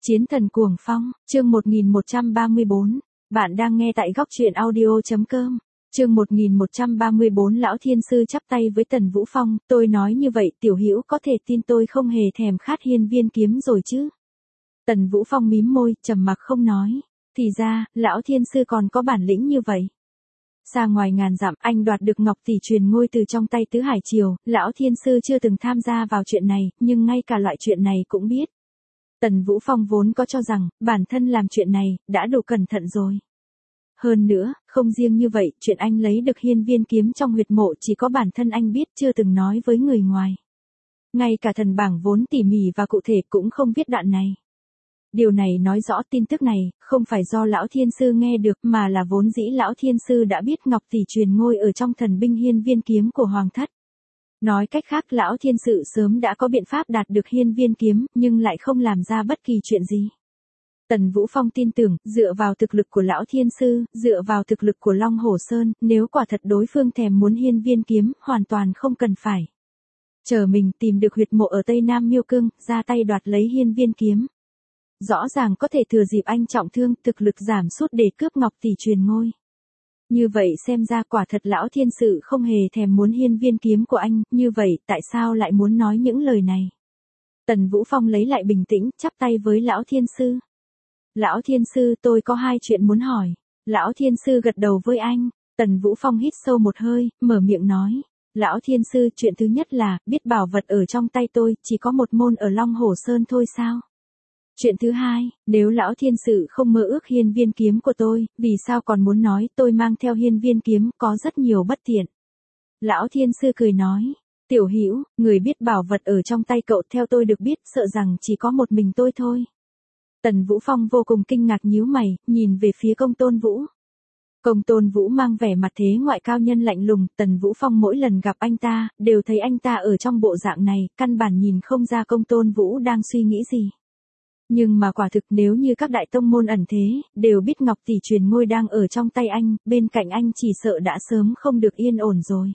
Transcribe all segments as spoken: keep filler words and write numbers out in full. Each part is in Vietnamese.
Chiến thần cuồng phong, chương một nghìn một trăm ba mươi bốn. Bạn đang nghe tại góc truyện audio.com. Chương một nghìn một trăm ba mươi bốn. Lão Thiên Sư chắp tay với Tần Vũ Phong, tôi nói như vậy tiểu hữu có thể tin tôi không hề thèm khát hiên viên kiếm rồi chứ. Tần Vũ Phong mím môi, trầm mặc không nói. Thì ra, Lão Thiên Sư còn có bản lĩnh như vậy. Xa ngoài ngàn dặm, anh đoạt được Ngọc Tỷ truyền ngôi từ trong tay Tứ Hải Triều, Lão Thiên Sư chưa từng tham gia vào chuyện này, nhưng ngay cả loại chuyện này cũng biết. Tần Vũ Phong vốn có cho rằng, bản thân làm chuyện này, đã đủ cẩn thận rồi. Hơn nữa, không riêng như vậy, chuyện anh lấy được hiên viên kiếm trong huyệt mộ chỉ có bản thân anh biết, chưa từng nói với người ngoài. Ngay cả thần bảng vốn tỉ mỉ và cụ thể cũng không viết đoạn này. Điều này nói rõ tin tức này, không phải do Lão Thiên Sư nghe được mà là vốn dĩ Lão Thiên Sư đã biết Ngọc Tỷ truyền ngôi ở trong thần binh hiên viên kiếm của Hoàng thất. Nói cách khác Lão Thiên Sư sớm đã có biện pháp đạt được hiên viên kiếm, nhưng lại không làm ra bất kỳ chuyện gì. Tần Vũ Phong tin tưởng, dựa vào thực lực của Lão Thiên Sư, dựa vào thực lực của Long Hổ Sơn, nếu quả thật đối phương thèm muốn hiên viên kiếm, hoàn toàn không cần phải chờ mình tìm được huyệt mộ ở Tây Nam Miêu Cương, ra tay đoạt lấy hiên viên kiếm. Rõ ràng có thể thừa dịp anh trọng thương, thực lực giảm sút để cướp Ngọc Tỷ truyền ngôi. Như vậy xem ra quả thật Lão Thiên Sư không hề thèm muốn hiên viên kiếm của anh, như vậy tại sao lại muốn nói những lời này? Tần Vũ Phong lấy lại bình tĩnh, chắp tay với Lão Thiên Sư. Lão Thiên Sư, tôi có hai chuyện muốn hỏi. Lão Thiên Sư gật đầu với anh. Tần Vũ Phong hít sâu một hơi, mở miệng nói. Lão Thiên Sư, chuyện thứ nhất là, biết bảo vật ở trong tay tôi, chỉ có một môn ở Long Hổ Sơn thôi sao? Chuyện thứ hai, nếu Lão Thiên Sư không mơ ước hiên viên kiếm của tôi, vì sao còn muốn nói tôi mang theo hiên viên kiếm, có rất nhiều bất tiện. Lão Thiên Sư cười nói, tiểu hữu, người biết bảo vật ở trong tay cậu theo tôi được biết, sợ rằng chỉ có một mình tôi thôi. Tần Vũ Phong vô cùng kinh ngạc nhíu mày, nhìn về phía Công Tôn Vũ. Công Tôn Vũ mang vẻ mặt thế ngoại cao nhân lạnh lùng, Tần Vũ Phong mỗi lần gặp anh ta, đều thấy anh ta ở trong bộ dạng này, căn bản nhìn không ra Công Tôn Vũ đang suy nghĩ gì. Nhưng mà quả thực nếu như các đại tông môn ẩn thế, đều biết Ngọc Tỷ truyền ngôi đang ở trong tay anh, bên cạnh anh chỉ sợ đã sớm không được yên ổn rồi.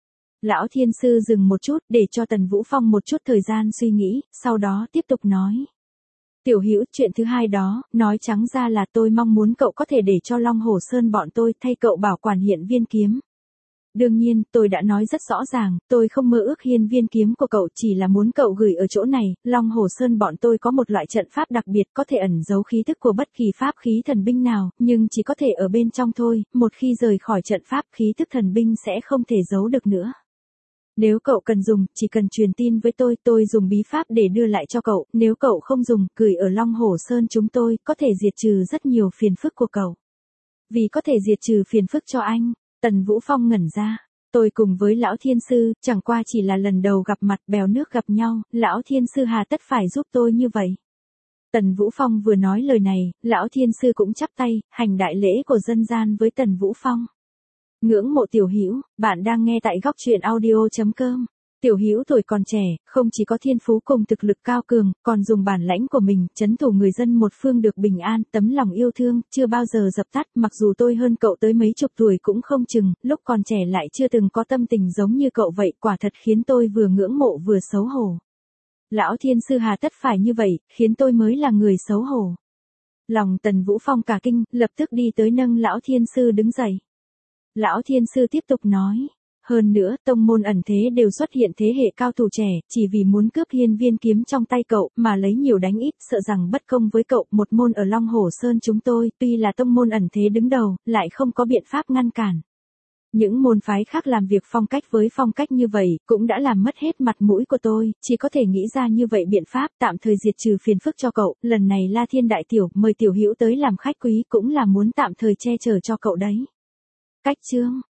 Lão Thiên Sư dừng một chút để cho Tần Vũ Phong một chút thời gian suy nghĩ, sau đó tiếp tục nói. Tiểu hữu, chuyện thứ hai đó, nói trắng ra là tôi mong muốn cậu có thể để cho Long Hổ Sơn bọn tôi thay cậu bảo quản hiên viên kiếm. Đương nhiên, tôi đã nói rất rõ ràng, tôi không mơ ước hiên viên kiếm của cậu, chỉ là muốn cậu gửi ở chỗ này, Long Hổ Sơn bọn tôi có một loại trận pháp đặc biệt có thể ẩn giấu khí tức của bất kỳ pháp khí thần binh nào, nhưng chỉ có thể ở bên trong thôi, một khi rời khỏi trận pháp khí tức thần binh sẽ không thể giấu được nữa. Nếu cậu cần dùng, chỉ cần truyền tin với tôi, tôi dùng bí pháp để đưa lại cho cậu, nếu cậu không dùng, gửi ở Long Hổ Sơn chúng tôi, có thể diệt trừ rất nhiều phiền phức của cậu. Vì có thể diệt trừ phiền phức cho anh, Tần Vũ Phong ngẩn ra, tôi cùng với Lão Thiên Sư, chẳng qua chỉ là lần đầu gặp mặt bèo nước gặp nhau, Lão Thiên Sư hà tất phải giúp tôi như vậy. Tần Vũ Phong vừa nói lời này, Lão Thiên Sư cũng chắp tay, hành đại lễ của dân gian với Tần Vũ Phong. Ngưỡng mộ tiểu hữu, bạn đang nghe tại góc truyện audio.com. Tiểu hữu tuổi còn trẻ, không chỉ có thiên phú cùng thực lực cao cường, còn dùng bản lãnh của mình, trấn thủ người dân một phương được bình an, tấm lòng yêu thương, chưa bao giờ dập tắt, mặc dù tôi hơn cậu tới mấy chục tuổi cũng không chừng, lúc còn trẻ lại chưa từng có tâm tình giống như cậu vậy, quả thật khiến tôi vừa ngưỡng mộ vừa xấu hổ. Lão Thiên Sư hà tất phải như vậy, khiến tôi mới là người xấu hổ. Lòng Tần Vũ Phong cả kinh, lập tức đi tới nâng Lão Thiên Sư đứng dậy. Lão Thiên Sư tiếp tục nói, hơn nữa, tông môn ẩn thế đều xuất hiện thế hệ cao thủ trẻ, chỉ vì muốn cướp hiên viên kiếm trong tay cậu, mà lấy nhiều đánh ít, sợ rằng bất công với cậu, một môn ở Long Hổ Sơn chúng tôi, tuy là tông môn ẩn thế đứng đầu, lại không có biện pháp ngăn cản. Những môn phái khác làm việc phong cách với phong cách như vậy, cũng đã làm mất hết mặt mũi của tôi, chỉ có thể nghĩ ra như vậy biện pháp, tạm thời diệt trừ phiền phức cho cậu, lần này La Thiên Đại Tiểu, mời tiểu hữu tới làm khách quý, cũng là muốn tạm thời che chở cho cậu đấy. Cách chương,